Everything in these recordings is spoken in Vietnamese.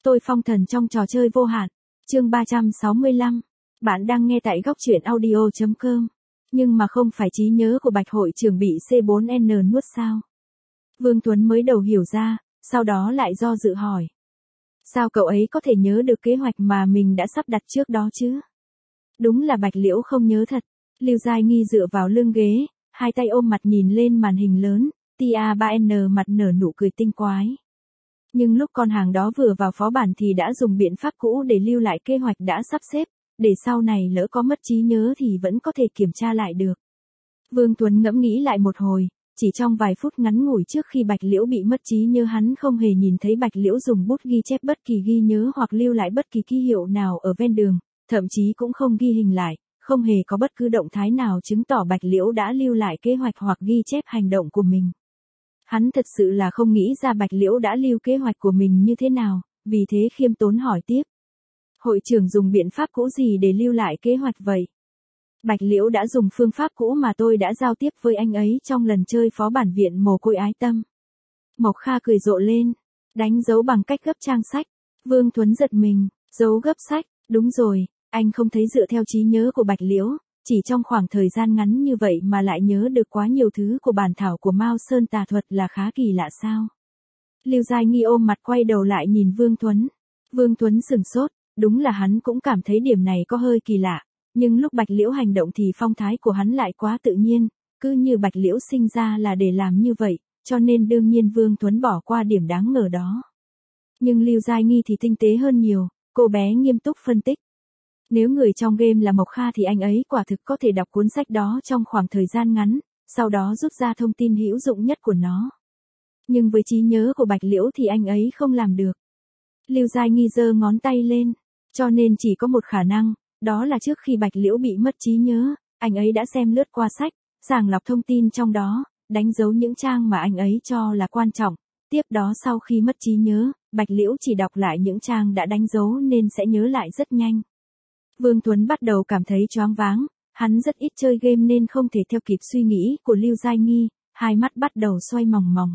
Tôi phong thần trong trò chơi vô hạn. Chương 365. Bạn đang nghe tại góc truyện audio.com. Nhưng mà không phải trí nhớ của Bạch hội trưởng bị C4N nuốt sao? Vương Tuấn mới đầu hiểu ra, sau đó lại do dự hỏi. Sao cậu ấy có thể nhớ được kế hoạch mà mình đã sắp đặt trước đó chứ? Đúng là Bạch Liễu không nhớ thật. Lưu Giai Nghi dựa vào lưng ghế, hai tay ôm mặt nhìn lên màn hình lớn, Tia3N mặt nở nụ cười tinh quái. Nhưng lúc con hàng đó vừa vào phó bản thì đã dùng biện pháp cũ để lưu lại kế hoạch đã sắp xếp, để sau này lỡ có mất trí nhớ thì vẫn có thể kiểm tra lại được. Vương Tuấn ngẫm nghĩ lại một hồi, chỉ trong vài phút ngắn ngủi trước khi Bạch Liễu bị mất trí nhớ hắn không hề nhìn thấy Bạch Liễu dùng bút ghi chép bất kỳ ghi nhớ hoặc lưu lại bất kỳ ký hiệu nào ở ven đường, thậm chí cũng không ghi hình lại, không hề có bất cứ động thái nào chứng tỏ Bạch Liễu đã lưu lại kế hoạch hoặc ghi chép hành động của mình. Hắn thật sự là không nghĩ ra Bạch Liễu đã lưu kế hoạch của mình như thế nào, vì thế khiêm tốn hỏi tiếp. Hội trưởng dùng biện pháp cũ gì để lưu lại kế hoạch vậy? Bạch Liễu đã dùng phương pháp cũ mà tôi đã giao tiếp với anh ấy trong lần chơi phó bản viện mồ côi ái tâm. Mộc Kha cười rộ lên, đánh dấu bằng cách gấp trang sách. Vương Tuấn giật mình, dấu gấp sách, đúng rồi, anh không thấy dựa theo trí nhớ của Bạch Liễu, chỉ trong khoảng thời gian ngắn như vậy mà lại nhớ được quá nhiều thứ của bản thảo của Mao Sơn tà thuật là khá kỳ lạ sao? Lưu Giai Nghi ôm mặt quay đầu lại nhìn Vương Tuấn. Vương Tuấn sửng sốt, đúng là hắn cũng cảm thấy điểm này có hơi kỳ lạ, nhưng lúc Bạch Liễu hành động thì phong thái của hắn lại quá tự nhiên, cứ như Bạch Liễu sinh ra là để làm như vậy, cho nên đương nhiên Vương Tuấn bỏ qua điểm đáng ngờ đó. Nhưng Lưu Giai Nghi thì tinh tế hơn nhiều, cô bé nghiêm túc phân tích. Nếu người trong game là Mộc Kha thì anh ấy quả thực có thể đọc cuốn sách đó trong khoảng thời gian ngắn, sau đó rút ra thông tin hữu dụng nhất của nó. Nhưng với trí nhớ của Bạch Liễu thì anh ấy không làm được. Lưu Giai Nghi giơ ngón tay lên, cho nên chỉ có một khả năng, đó là trước khi Bạch Liễu bị mất trí nhớ, anh ấy đã xem lướt qua sách, sàng lọc thông tin trong đó, đánh dấu những trang mà anh ấy cho là quan trọng. Tiếp đó sau khi mất trí nhớ, Bạch Liễu chỉ đọc lại những trang đã đánh dấu nên sẽ nhớ lại rất nhanh. Vương Tuấn bắt đầu cảm thấy choáng váng, hắn rất ít chơi game nên không thể theo kịp suy nghĩ của Lưu Giai Nghi, hai mắt bắt đầu xoay mòng mòng.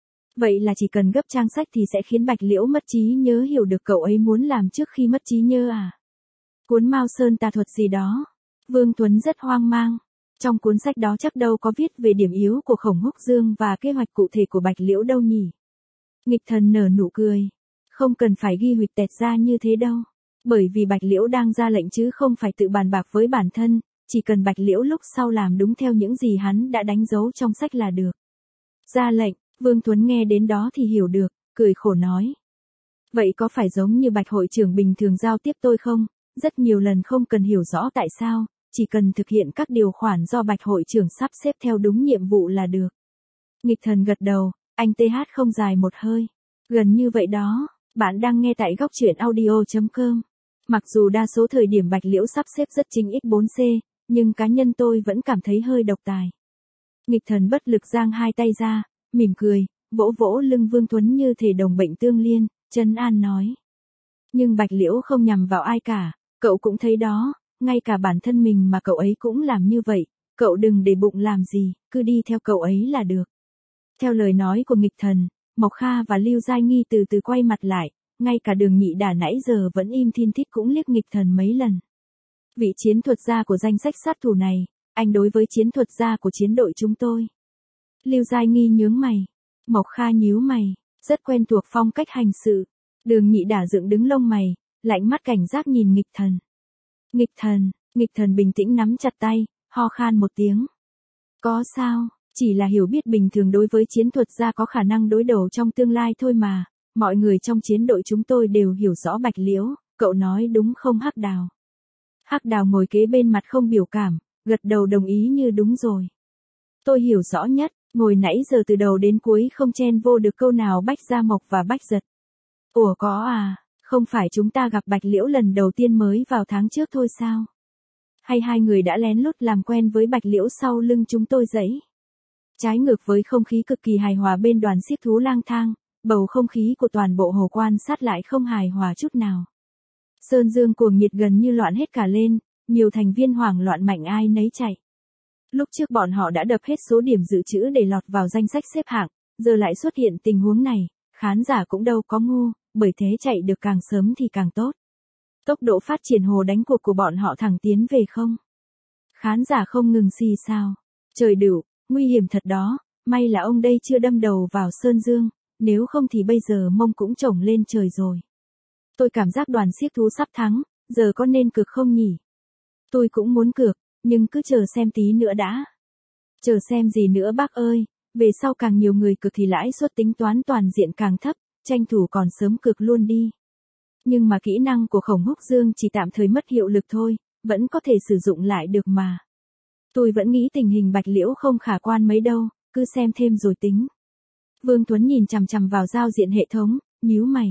Vậy là chỉ cần gấp trang sách thì sẽ khiến Bạch Liễu mất trí nhớ hiểu được cậu ấy muốn làm trước khi mất trí nhớ à? Cuốn Mao Sơn tà thuật gì đó? Vương Tuấn rất hoang mang. Trong cuốn sách đó chắc đâu có viết về điểm yếu của Khổng Húc Dương và kế hoạch cụ thể của Bạch Liễu đâu nhỉ? Nghịch Thần nở nụ cười. Không cần phải ghi huỵch tẹt ra như thế đâu. Bởi vì Bạch Liễu đang ra lệnh chứ không phải tự bàn bạc với bản thân, chỉ cần Bạch Liễu lúc sau làm đúng theo những gì hắn đã đánh dấu trong sách là được. Ra lệnh, Vương Tuấn nghe đến đó thì hiểu được, cười khổ nói. Vậy có phải giống như Bạch hội trưởng bình thường giao tiếp tôi không? Rất nhiều lần không cần hiểu rõ tại sao, chỉ cần thực hiện các điều khoản do Bạch hội trưởng sắp xếp theo đúng nhiệm vụ là được. Nghịch Thần gật đầu, anh TH không dài một hơi. Gần như vậy đó, bạn đang nghe tại góc truyện audio.com. Mặc dù đa số thời điểm Bạch Liễu sắp xếp rất chính x4c, nhưng cá nhân tôi vẫn cảm thấy hơi độc tài. Nghịch Thần bất lực giang hai tay ra, mỉm cười, vỗ vỗ lưng Vương Tuấn như thể đồng bệnh tương liên, trấn an nói. Nhưng Bạch Liễu không nhằm vào ai cả, cậu cũng thấy đó, ngay cả bản thân mình mà cậu ấy cũng làm như vậy, cậu đừng để bụng làm gì, cứ đi theo cậu ấy là được. Theo lời nói của Nghịch Thần, Mộc Kha và Lưu Giai Nghi từ từ quay mặt lại, ngay cả Đường Nhị Đả nãy giờ vẫn im thiên thít cũng liếc Nghịch Thần mấy lần. Vị chiến thuật gia của danh sách sát thủ này, anh đối với chiến thuật gia của chiến đội chúng tôi. Lưu Giai Nghi nhướng mày, Mộc Kha nhíu mày, rất quen thuộc phong cách hành sự. Đường Nhị Đả dựng đứng lông mày, lạnh mắt cảnh giác nhìn Nghịch Thần. Nghịch Thần bình tĩnh nắm chặt tay, ho khan một tiếng. Có sao, chỉ là hiểu biết bình thường đối với chiến thuật gia có khả năng đối đầu trong tương lai thôi mà, mọi người trong chiến đội chúng tôi đều hiểu rõ Bạch Liễu, cậu nói đúng không Hắc Đào? Hắc Đào ngồi kế bên mặt không biểu cảm, gật đầu đồng ý như đúng rồi. Tôi hiểu rõ nhất, ngồi nãy giờ từ đầu đến cuối không chen vô được câu nào Bách Gia Mộc và Bách Giật. Ủa có à, không phải chúng ta gặp Bạch Liễu lần đầu tiên mới vào tháng trước thôi sao? Hay hai người đã lén lút làm quen với Bạch Liễu sau lưng chúng tôi dẫy? Trái ngược với không khí cực kỳ hài hòa bên đoàn xiếc thú lang thang, bầu không khí của toàn bộ hồ quan sát lại không hài hòa chút nào. Sơn Dương cuồng nhiệt gần như loạn hết cả lên, nhiều thành viên hoảng loạn mạnh ai nấy chạy. Lúc trước bọn họ đã đập hết số điểm dự trữ để lọt vào danh sách xếp hạng, giờ lại xuất hiện tình huống này, khán giả cũng đâu có ngu, bởi thế chạy được càng sớm thì càng tốt. Tốc độ phát triển hồ đánh cuộc của bọn họ thẳng tiến về không. Khán giả không ngừng xì xào. Trời đựu, nguy hiểm thật đó, may là ông đây chưa đâm đầu vào Sơn Dương, nếu không thì bây giờ mông cũng trổng lên trời rồi. Tôi cảm giác đoàn xiếc thú sắp thắng, giờ có nên cược không nhỉ? Tôi cũng muốn cược, nhưng cứ chờ xem tí nữa đã. Chờ xem gì nữa bác ơi, về sau càng nhiều người cược thì lãi suất tính toán toàn diện càng thấp, tranh thủ còn sớm cược luôn đi. Nhưng mà kỹ năng của Khổng Húc Dương chỉ tạm thời mất hiệu lực thôi, vẫn có thể sử dụng lại được mà. Tôi vẫn nghĩ tình hình Bạch Liễu không khả quan mấy đâu, cứ xem thêm rồi tính. Vương Tuấn nhìn chằm chằm vào giao diện hệ thống, nhíu mày.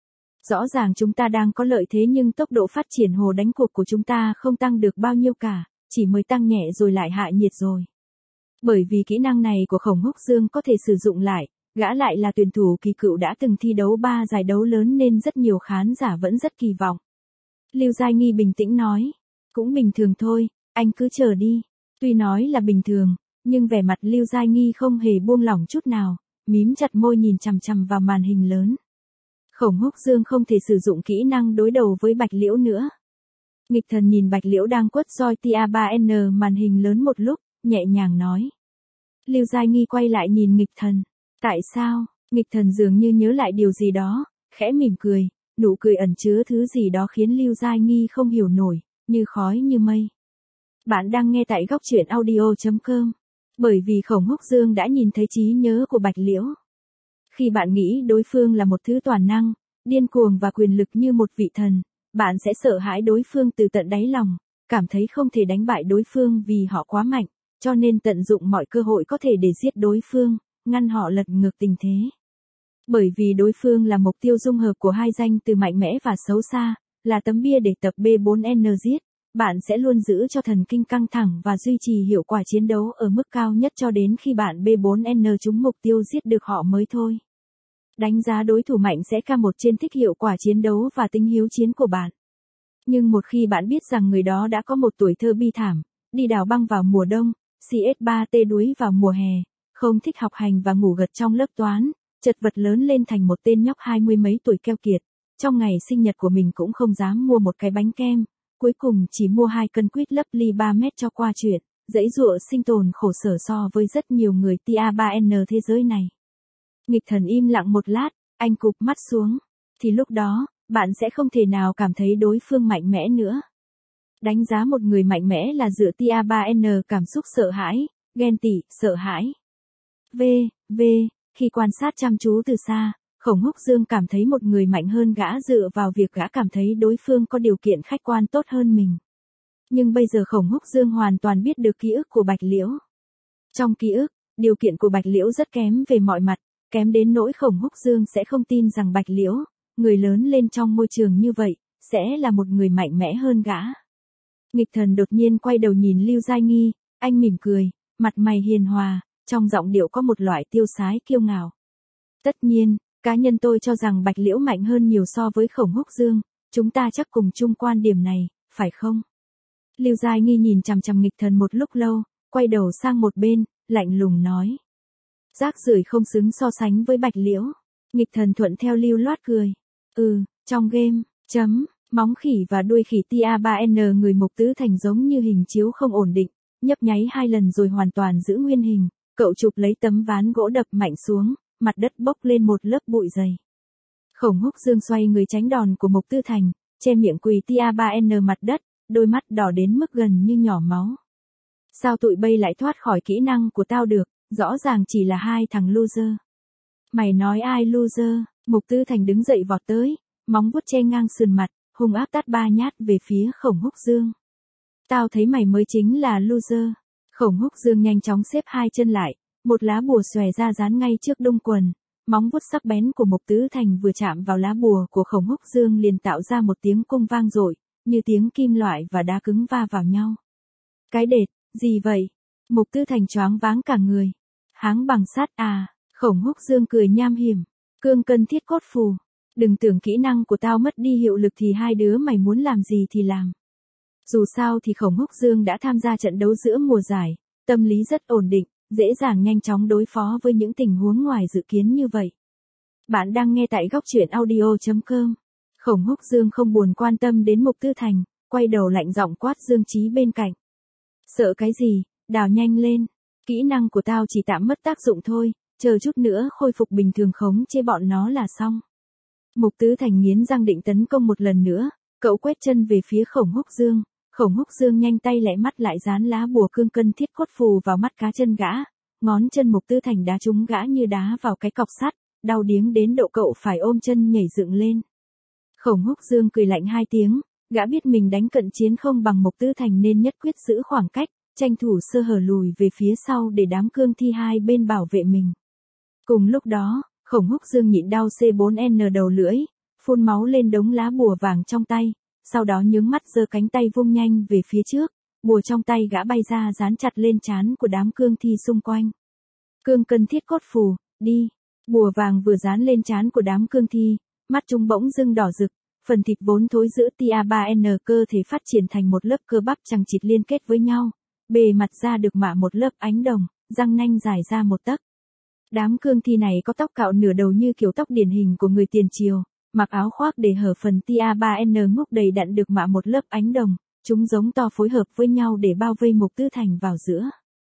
Rõ ràng chúng ta đang có lợi thế nhưng tốc độ phát triển hồ đánh cuộc của chúng ta không tăng được bao nhiêu cả, chỉ mới tăng nhẹ rồi lại hạ nhiệt rồi. Bởi vì kỹ năng này của Khổng Húc Dương có thể sử dụng lại, gã lại là tuyển thủ kỳ cựu đã từng thi đấu 3 giải đấu lớn nên rất nhiều khán giả vẫn rất kỳ vọng. Lưu Giai Nghi bình tĩnh nói, cũng bình thường thôi, anh cứ chờ đi. Tuy nói là bình thường, nhưng vẻ mặt Lưu Giai Nghi không hề buông lỏng chút nào, mím chặt môi nhìn chằm chằm vào màn hình lớn. Khổng Húc Dương không thể sử dụng kỹ năng đối đầu với Bạch Liễu nữa. Nghịch Thần nhìn Bạch Liễu đang quất roi TA3N màn hình lớn một lúc, nhẹ nhàng nói. Lưu Giai Nghi quay lại nhìn Nghịch Thần. Tại sao? Nghịch Thần dường như nhớ lại điều gì đó, khẽ mỉm cười, nụ cười ẩn chứa thứ gì đó khiến Lưu Giai Nghi không hiểu nổi, như khói như mây. Bạn đang nghe tại góc truyện audio.com. Bởi vì Khổng Húc Dương đã nhìn thấy trí nhớ của Bạch Liễu. Khi bạn nghĩ đối phương là một thứ toàn năng, điên cuồng và quyền lực như một vị thần, bạn sẽ sợ hãi đối phương từ tận đáy lòng, cảm thấy không thể đánh bại đối phương vì họ quá mạnh, cho nên tận dụng mọi cơ hội có thể để giết đối phương, ngăn họ lật ngược tình thế. Bởi vì đối phương là mục tiêu dung hợp của hai danh từ mạnh mẽ và xấu xa, là tấm bia để tập B4N giết, bạn sẽ luôn giữ cho thần kinh căng thẳng và duy trì hiệu quả chiến đấu ở mức cao nhất cho đến khi bạn B4N trúng mục tiêu giết được họ mới thôi. Đánh giá đối thủ mạnh sẽ K1 trên thích hiệu quả chiến đấu và tính hiếu chiến của bạn. Nhưng một khi bạn biết rằng người đó đã có một tuổi thơ bi thảm, đi đào băng vào mùa đông, CS3T đuối vào mùa hè, không thích học hành và ngủ gật trong lớp toán, chật vật lớn lên thành một tên nhóc 20 mấy tuổi keo kiệt, trong ngày sinh nhật của mình cũng không dám mua một cái bánh kem, cuối cùng chỉ mua 2 cân quýt lấp ly 3 mét cho qua chuyện, dãy dụa sinh tồn khổ sở so với rất nhiều người TA3N thế giới này. Nghịch Thần im lặng một lát, anh cụp mắt xuống, thì lúc đó, bạn sẽ không thể nào cảm thấy đối phương mạnh mẽ nữa. Đánh giá một người mạnh mẽ là dựa TA3N cảm xúc sợ hãi, ghen tị, sợ hãi. Khi quan sát chăm chú từ xa, Khổng Húc Dương cảm thấy một người mạnh hơn gã dựa vào việc gã cảm thấy đối phương có điều kiện khách quan tốt hơn mình. Nhưng bây giờ Khổng Húc Dương hoàn toàn biết được ký ức của Bạch Liễu. Trong ký ức, điều kiện của Bạch Liễu rất kém về mọi mặt, kém đến nỗi Khổng Húc Dương sẽ không tin rằng Bạch Liễu, người lớn lên trong môi trường như vậy, sẽ là một người mạnh mẽ hơn gã. Nghịch Thần đột nhiên quay đầu nhìn Lưu Giai Nghi, anh mỉm cười, mặt mày hiền hòa, trong giọng điệu có một loại tiêu sái kiêu ngạo. Tất nhiên, cá nhân tôi cho rằng Bạch Liễu mạnh hơn nhiều so với Khổng Húc Dương, chúng ta chắc cùng chung quan điểm này, phải không? Lưu Giai Nghi nhìn chằm chằm Nghịch Thần một lúc lâu, quay đầu sang một bên, lạnh lùng nói. Rác rưởi không xứng so sánh với Bạch Liễu. Nghịch Thần thuận theo lưu loát cười. Trong game, móng khỉ và đuôi khỉ TA3N người Mục Tứ Thành giống như hình chiếu không ổn định, nhấp nháy 2 lần rồi hoàn toàn giữ nguyên hình, cậu chụp lấy tấm ván gỗ đập mạnh xuống, mặt đất bốc lên một lớp bụi dày. Khổng Húc Dương xoay người tránh đòn của Mục Tư Thành, che miệng quỳ TA3N mặt đất, đôi mắt đỏ đến mức gần như nhỏ máu. Sao tụi bay lại thoát khỏi kỹ năng của tao được, rõ ràng chỉ là 2 thằng loser. Mày nói ai loser? Mục Tư Thành đứng dậy vọt tới, móng vuốt che ngang sườn mặt, hung ác tát 3 nhát về phía Khổng Húc Dương. Tao thấy mày mới chính là loser. Khổng Húc Dương nhanh chóng xếp 2 chân lại, một lá bùa xòe ra dán ngay trước đung quần, móng vuốt sắc bén của Mục Tứ Thành vừa chạm vào lá bùa của Khổng Húc Dương liền tạo ra một tiếng cung vang dội, như tiếng kim loại và đá cứng va vào nhau. Cái đệt, gì vậy? Mục Tứ Thành choáng váng cả người. Háng bằng sắt à? Khổng Húc Dương cười nham hiểm. Cương cân thiết cốt phù. Đừng tưởng kỹ năng của tao mất đi hiệu lực thì hai đứa mày muốn làm gì thì làm. Dù sao thì Khổng Húc Dương đã tham gia trận đấu giữa mùa giải, tâm lý rất ổn định, dễ dàng nhanh chóng đối phó với những tình huống ngoài dự kiến như vậy. Bạn đang nghe tại góc truyện audio.com. Khổng Húc Dương không buồn quan tâm đến Mục Tư Thành, quay đầu lạnh giọng quát Dương Chí bên cạnh. Sợ cái gì, đào nhanh lên. Kỹ năng của tao chỉ tạm mất tác dụng thôi, chờ chút nữa khôi phục bình thường khống chế bọn nó là xong. Mục Tư Thành nghiến răng định tấn công một lần nữa, cậu quét chân về phía Khổng Húc Dương. Khổng Húc Dương nhanh tay lẹ mắt lại dán lá bùa cương cân thiết cốt phù vào mắt cá chân gã, ngón chân Mục Tư Thành đá trúng gã như đá vào cái cọc sắt, đau điếng đến độ cậu phải ôm chân nhảy dựng lên. Khổng Húc Dương cười lạnh hai tiếng, gã biết mình đánh cận chiến không bằng Mục Tư Thành nên nhất quyết giữ khoảng cách, tranh thủ sơ hở lùi về phía sau để đám cương thi hai bên bảo vệ mình. Cùng lúc đó, Khổng Húc Dương nhịn đau C4N đầu lưỡi, phun máu lên đống lá bùa vàng trong tay, sau đó nhướng mắt giơ cánh tay vung nhanh về phía trước, bùa trong tay gã bay ra dán chặt lên trán của đám cương thi xung quanh. Cương cân thiết cốt phù, đi. Bùa vàng vừa dán lên trán của đám cương thi, mắt chúng bỗng dưng đỏ rực, phần thịt vốn thối giữa tia-3N cơ thể phát triển thành một lớp cơ bắp chằng chịt liên kết với nhau, bề mặt da được mạ một lớp ánh đồng, răng nanh dài ra một tấc. Đám cương thi này có tóc cạo nửa đầu như kiểu tóc điển hình của người tiền triều, mặc áo khoác để hở phần tia-3N ngúc đầy đặn được mạ một lớp ánh đồng, chúng giống to phối hợp với nhau để bao vây Mục Tư Thành vào giữa.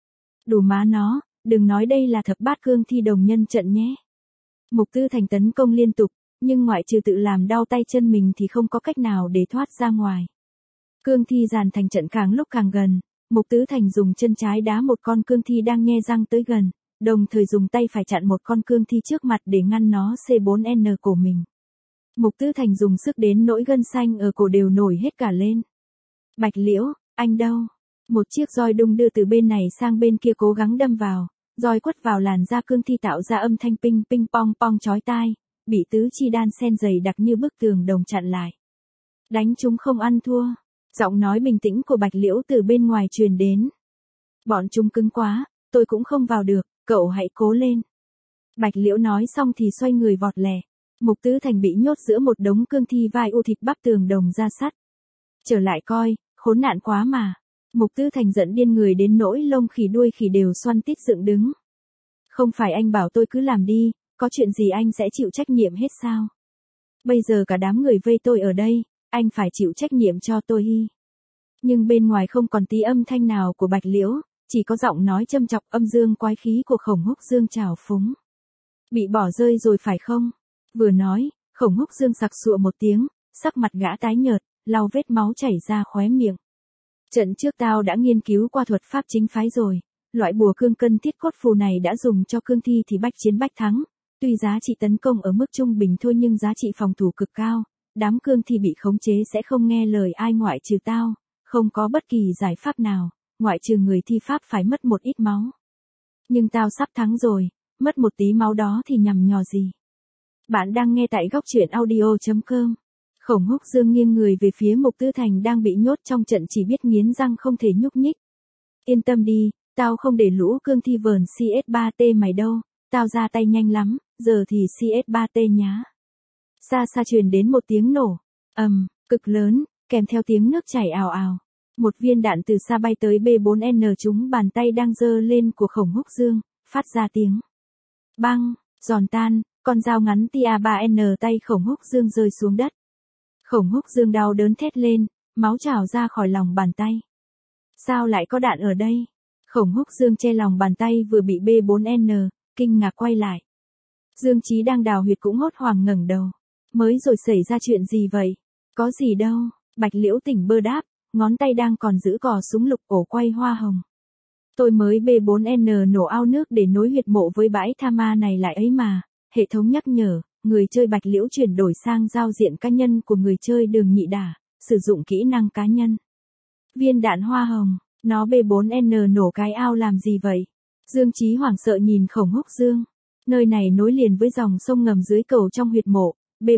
Đủ má nó, đừng nói đây là thập bát cương thi đồng nhân trận nhé. Mục Tư Thành tấn công liên tục, nhưng ngoại trừ tự làm đau tay chân mình thì không có cách nào để thoát ra ngoài. Cương thi dàn thành trận càng lúc càng gần, Mục Tư Thành dùng chân trái đá một con cương thi đang nhe răng tới gần, đồng thời dùng tay phải chặn một con cương thi trước mặt để ngăn nó C4N cổ mình. Mục Tư Thành dùng sức đến nỗi gân xanh ở cổ đều nổi hết cả lên. Bạch Liễu, anh đâu? Một chiếc roi đung đưa từ bên này sang bên kia cố gắng đâm vào, roi quất vào làn da cương thi tạo ra âm thanh ping ping pong pong chói tai, bị tứ chi đan sen dày đặc như bức tường đồng chặn lại. Đánh chúng không ăn thua. Giọng nói bình tĩnh của Bạch Liễu từ bên ngoài truyền đến. Bọn chúng cứng quá, tôi cũng không vào được, cậu hãy cố lên. Bạch Liễu nói xong thì xoay người vọt lẹ. Mục Tư Thành bị nhốt giữa một đống cương thi vai u thịt bắp tường đồng da sắt. Trở lại coi, khốn nạn quá mà. Mục Tư Thành giận điên người đến nỗi lông khỉ đuôi khỉ đều xoăn tít dựng đứng. Không phải anh bảo tôi cứ làm đi, có chuyện gì anh sẽ chịu trách nhiệm hết sao? Bây giờ cả đám người vây tôi ở đây, anh phải chịu trách nhiệm cho tôi hi. Nhưng bên ngoài không còn tí âm thanh nào của Bạch Liễu, chỉ có giọng nói châm chọc âm dương quái khí của Khổng Húc Dương trào phúng. Bị bỏ rơi rồi phải không? Vừa nói, Khổng Húc Dương sặc sụa một tiếng, sắc mặt gã tái nhợt, lau vết máu chảy ra khóe miệng. Trận trước tao đã nghiên cứu qua thuật pháp chính phái rồi, loại bùa cương cân thiết cốt phù này đã dùng cho cương thi thì bách chiến bách thắng, tuy giá trị tấn công ở mức trung bình thôi nhưng giá trị phòng thủ cực cao, đám cương thi bị khống chế sẽ không nghe lời ai ngoại trừ tao, không có bất kỳ giải pháp nào, ngoại trừ người thi pháp phải mất một ít máu. Nhưng tao sắp thắng rồi, mất một tí máu đó thì nhằm nhò gì. Bạn đang nghe tại góc truyện audio.com. Khổng Húc Dương nghiêng người về phía Mục Tư Thành đang bị nhốt trong trận chỉ biết nghiến răng không thể nhúc nhích. Yên tâm đi, tao không để lũ cương thi vờn CS3T mày đâu, tao ra tay nhanh lắm, giờ thì CS3T nhá. Xa xa truyền đến một tiếng nổ, cực lớn, kèm theo tiếng nước chảy ào ào. Một viên đạn từ xa bay tới B4N trúng bàn tay đang giơ lên của Khổng Húc Dương, phát ra tiếng băng, giòn tan, con dao ngắn tia-3N tay Khổng Húc Dương rơi xuống đất. Khổng Húc Dương đau đớn thét lên, máu trào ra khỏi lòng bàn tay. Sao lại có đạn ở đây? Khổng Húc Dương che lòng bàn tay vừa bị B4N, kinh ngạc quay lại. Dương Chí đang đào huyệt cũng hốt hoảng ngẩng đầu. Mới rồi xảy ra chuyện gì vậy? Có gì đâu, Bạch Liễu tỉnh bơ đáp, ngón tay đang còn giữ cò súng lục ổ quay hoa hồng. Tôi mới B4N nổ ao nước để nối huyệt mộ với bãi tha ma này lại ấy mà, hệ thống nhắc nhở. Người chơi Bạch Liễu chuyển đổi sang giao diện cá nhân của người chơi Đường Nhị Đả, sử dụng kỹ năng cá nhân. Viên đạn hoa hồng, nó B4N nổ cái ao làm gì vậy? Dương Chí hoảng sợ nhìn Khổng Húc Dương. Nơi này nối liền với dòng sông ngầm dưới cầu trong huyệt mộ,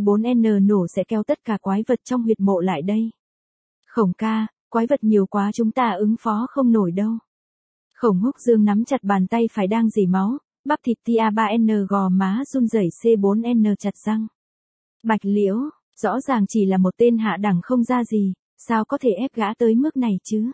B4N nổ sẽ kéo tất cả quái vật trong huyệt mộ lại đây. Khổng ca, quái vật nhiều quá chúng ta ứng phó không nổi đâu. Khổng Húc Dương nắm chặt bàn tay phải đang rỉ máu. Bắp thịt tia-3N gò má run rẩy C4N chặt răng. Bạch Liễu, rõ ràng chỉ là một tên hạ đẳng không ra gì, sao có thể ép gã tới mức này chứ?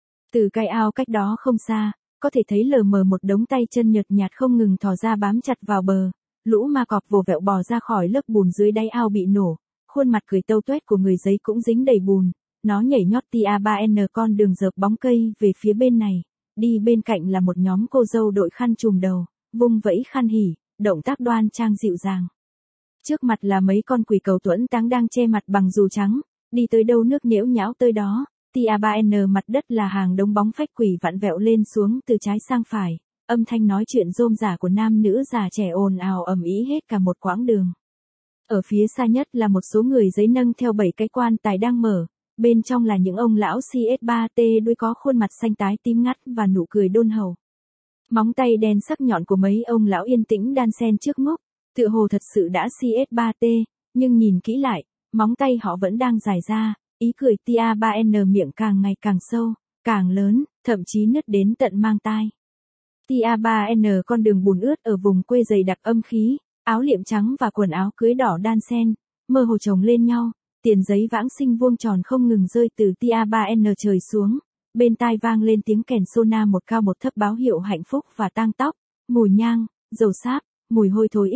Từ cái ao cách đó không xa, có thể thấy lờ mờ một đống tay chân nhợt nhạt không ngừng thò ra bám chặt vào bờ, lũ ma cọp vồ vẹo bò ra khỏi lớp bùn dưới đáy ao bị nổ, khuôn mặt cười tâu tuét của người giấy cũng dính đầy bùn, nó nhảy nhót tia 3N con đường dợp bóng cây về phía bên này, đi bên cạnh là một nhóm cô dâu đội khăn trùm đầu, vung vẫy khăn hỉ, động tác đoan trang dịu dàng. Trước mặt là mấy con quỷ cầu tuẫn táng đang che mặt bằng dù trắng, đi tới đâu nước nhễu nhão tới đó, tia 3N mặt đất là hàng đống bóng phách quỷ vặn vẹo lên xuống từ trái sang phải, âm thanh nói chuyện rôm rả của nam nữ già trẻ ồn ào ầm ĩ hết cả một quãng đường. Ở phía xa nhất là một số người giấy nâng theo 7 cái quan tài đang mở, bên trong là những ông lão CS3T đuôi có khuôn mặt xanh tái tím ngắt và nụ cười đôn hậu. Móng tay đen sắc nhọn của mấy ông lão yên tĩnh đan xen trước ngốc, tựa hồ thật sự đã CS3T, nhưng nhìn kỹ lại, móng tay họ vẫn đang dài ra, ý cười tia 3N miệng càng ngày càng sâu, càng lớn, thậm chí nứt đến tận mang tai. Tia 3N con đường bùn ướt ở vùng quê dày đặc âm khí, áo liệm trắng và quần áo cưới đỏ đan xen, mơ hồ chồng lên nhau, tiền giấy vãng sinh vuông tròn không ngừng rơi từ tia 3N trời xuống, bên tai vang lên tiếng kèn sona một cao một thấp báo hiệu hạnh phúc và tang tóc, mùi nhang, dầu sáp, mùi hôi thối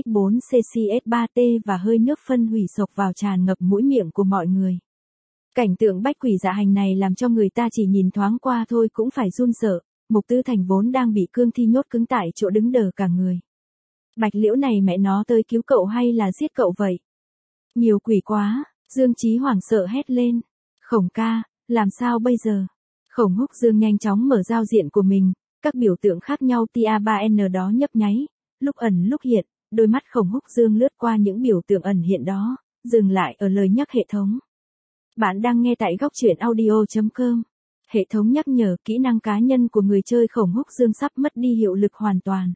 X4CCS3T và hơi nước phân hủy sộc vào tràn ngập mũi miệng của mọi người. Cảnh tượng bách quỷ dạ hành này làm cho người ta chỉ nhìn thoáng qua thôi cũng phải run sợ, Mục Tư Thành vốn đang bị cương thi nhốt cứng tại chỗ đứng đờ cả người. Bạch Liễu này mẹ nó tới cứu cậu hay là giết cậu vậy? Nhiều quỷ quá, Dương Chí hoảng sợ hét lên. Khổng ca, làm sao bây giờ? Khổng Húc Dương nhanh chóng mở giao diện của mình, các biểu tượng khác nhau tia 3N đó nhấp nháy, lúc ẩn lúc hiện, đôi mắt Khổng Húc Dương lướt qua những biểu tượng ẩn hiện đó, dừng lại ở lời nhắc hệ thống. Bạn đang nghe tại góc truyện audio.com. Hệ thống nhắc nhở kỹ năng cá nhân của người chơi Khổng Húc Dương sắp mất đi hiệu lực hoàn toàn.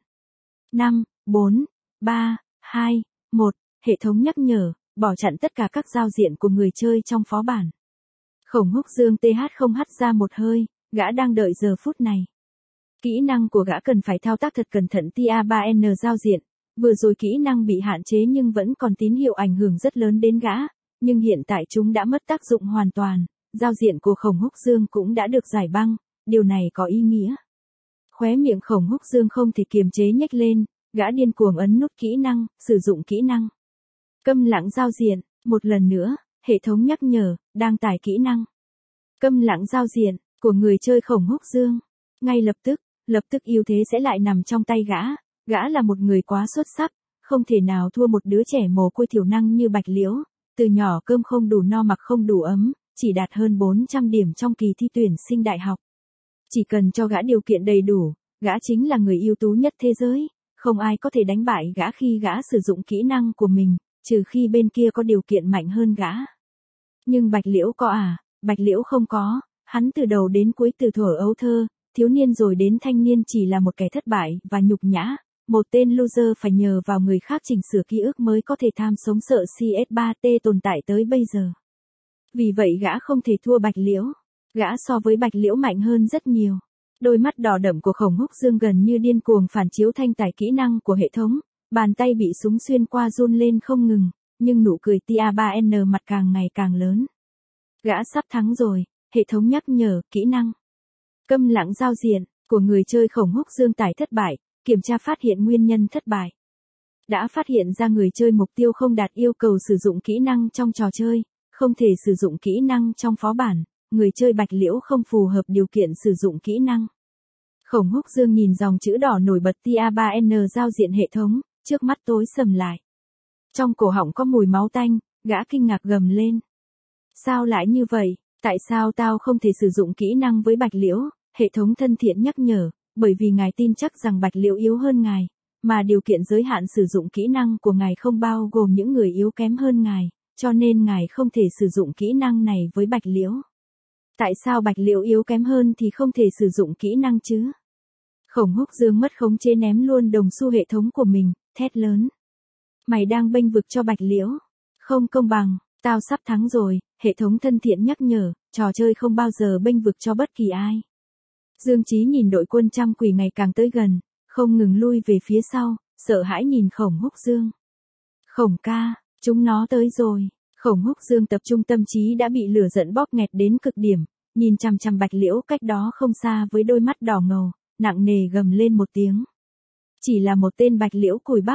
5, 4, 3, 2, 1, hệ thống nhắc nhở, bỏ chặn tất cả các giao diện của người chơi trong phó bản. Khổng Húc Dương TH không hắt ra một hơi, gã đang đợi giờ phút này. Kỹ năng của gã cần phải thao tác thật cẩn thận tia 3N giao diện, vừa rồi kỹ năng bị hạn chế nhưng vẫn còn tín hiệu ảnh hưởng rất lớn đến gã, nhưng hiện tại chúng đã mất tác dụng hoàn toàn, giao diện của Khổng Húc Dương cũng đã được giải băng, điều này có ý nghĩa. Khóe miệng Khổng Húc Dương không thể kiềm chế nhếch lên, gã điên cuồng ấn nút kỹ năng, sử dụng kỹ năng. Câm lặng giao diện, một lần nữa, hệ thống nhắc nhở, đang tải kỹ năng. Câm lặng giao diện, của người chơi Khổng Húc Dương. Ngay lập tức ưu thế sẽ lại nằm trong tay gã là một người quá xuất sắc, không thể nào thua một đứa trẻ mồ côi thiểu năng như Bạch Liễu, từ nhỏ cơm không đủ no mặc không đủ ấm, chỉ đạt hơn 400 điểm trong kỳ thi tuyển sinh đại học. Chỉ cần cho gã điều kiện đầy đủ, gã chính là người ưu tú nhất thế giới, không ai có thể đánh bại gã khi gã sử dụng kỹ năng của mình, trừ khi bên kia có điều kiện mạnh hơn gã. Nhưng Bạch Liễu có à? Bạch Liễu không có, hắn từ đầu đến cuối từ thuở ấu thơ, thiếu niên rồi đến thanh niên chỉ là một kẻ thất bại và nhục nhã, một tên loser phải nhờ vào người khác chỉnh sửa ký ức mới có thể tham sống sợ CS3T tồn tại tới bây giờ. Vì vậy gã không thể thua Bạch Liễu, gã so với Bạch Liễu mạnh hơn rất nhiều. Đôi mắt đỏ đậm của Khổng Húc Dương gần như điên cuồng phản chiếu thanh tải kỹ năng của hệ thống, bàn tay bị súng xuyên qua run lên không ngừng, nhưng nụ cười tia 3N mặt càng ngày càng lớn. Gã sắp thắng rồi, hệ thống nhắc nhở, kỹ năng. Câm lặng giao diện, của người chơi Khổng Húc Dương tải thất bại, kiểm tra phát hiện nguyên nhân thất bại. Đã phát hiện ra người chơi mục tiêu không đạt yêu cầu sử dụng kỹ năng trong trò chơi, không thể sử dụng kỹ năng trong phó bản, người chơi Bạch Liễu không phù hợp điều kiện sử dụng kỹ năng. Khổng Húc Dương nhìn dòng chữ đỏ nổi bật tia 3N giao diện hệ thống, trước mắt tối sầm lại. Trong cổ họng có mùi máu tanh, gã kinh ngạc gầm lên. Sao lại như vậy, tại sao tao không thể sử dụng kỹ năng với Bạch Liễu? Hệ thống thân thiện nhắc nhở, bởi vì ngài tin chắc rằng Bạch Liễu yếu hơn ngài, mà điều kiện giới hạn sử dụng kỹ năng của ngài không bao gồm những người yếu kém hơn ngài, cho nên ngài không thể sử dụng kỹ năng này với Bạch Liễu. Tại sao Bạch Liễu yếu kém hơn thì không thể sử dụng kỹ năng chứ? Khổng Húc Dương mất khống chế ném luôn đồng xu hệ thống của mình, thét lớn. Mày đang bênh vực cho Bạch Liễu. Không công bằng, tao sắp thắng rồi, hệ thống thân thiện nhắc nhở, trò chơi không bao giờ bênh vực cho bất kỳ ai. Dương Chí nhìn đội quân trăm quỷ ngày càng tới gần, không ngừng lui về phía sau, sợ hãi nhìn Khổng Húc Dương. Khổng ca, chúng nó tới rồi. Khổng Húc Dương tập trung tâm trí đã bị lửa giận bóp nghẹt đến cực điểm, nhìn chằm chằm Bạch Liễu cách đó không xa với đôi mắt đỏ ngầu, nặng nề gầm lên một tiếng. Chỉ là một tên Bạch Liễu cùi bắp,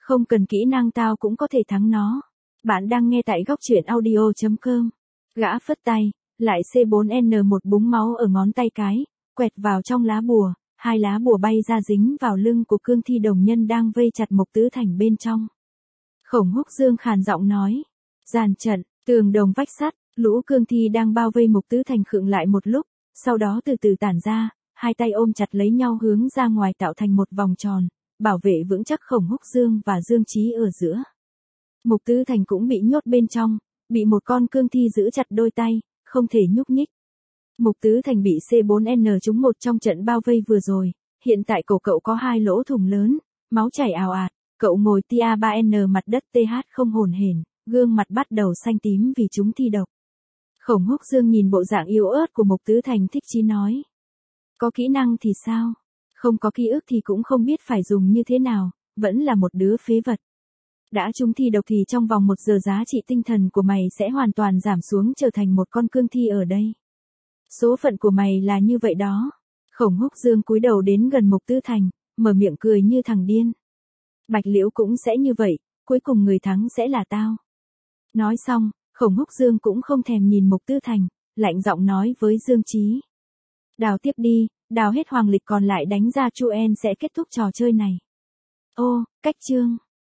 Không cần kỹ năng tao cũng có thể thắng nó. Bạn đang nghe tại góc truyện audio.com. Gã phất tay, lại C4N1 búng máu ở ngón tay cái, quẹt vào trong lá bùa, 2 lá bùa bay ra dính vào lưng của cương thi đồng nhân đang vây chặt Mục Tứ Thành bên trong. Khổng Húc Dương khàn giọng nói. Giàn trận, tường đồng vách sắt, lũ cương thi đang bao vây Mục Tứ Thành khựng lại một lúc, sau đó từ từ tản ra, 2 tay ôm chặt lấy nhau hướng ra ngoài tạo thành một vòng tròn, bảo vệ vững chắc Khổng Húc Dương và Dương Chí ở giữa. Mục Tứ Thành cũng bị nhốt bên trong, bị một con cương thi giữ chặt đôi tay, không thể nhúc nhích. Mục Tứ Thành bị C4N trúng một trong trận bao vây vừa rồi, hiện tại cổ cậu có 2 lỗ thủng lớn, máu chảy ào ạt, cậu ngồi tia 3N mặt đất TH không hồn hển, gương mặt bắt đầu xanh tím vì chúng thi độc. Khổng Húc Dương nhìn bộ dạng yếu ớt của Mục Tứ Thành thích chí nói. Có kỹ năng thì sao? Không có ký ức thì cũng không biết phải dùng như thế nào, vẫn là một đứa phế vật. Đã trúng thi độc thì trong vòng 1 giờ giá trị tinh thần của mày sẽ hoàn toàn giảm xuống trở thành một con cương thi ở đây. Số phận của mày là như vậy đó. Khổng Húc Dương cúi đầu đến gần Mục Tứ Thành, mở miệng cười như thằng điên. Bạch Liễu cũng sẽ như vậy, cuối cùng người thắng sẽ là tao. Nói xong, Khổng Húc Dương cũng không thèm nhìn Mục Tứ Thành, lạnh giọng nói với Dương Chí. Đào tiếp đi, đào hết hoàng lịch còn lại đánh ra Chu En sẽ kết thúc trò chơi này. Ô, cách chương.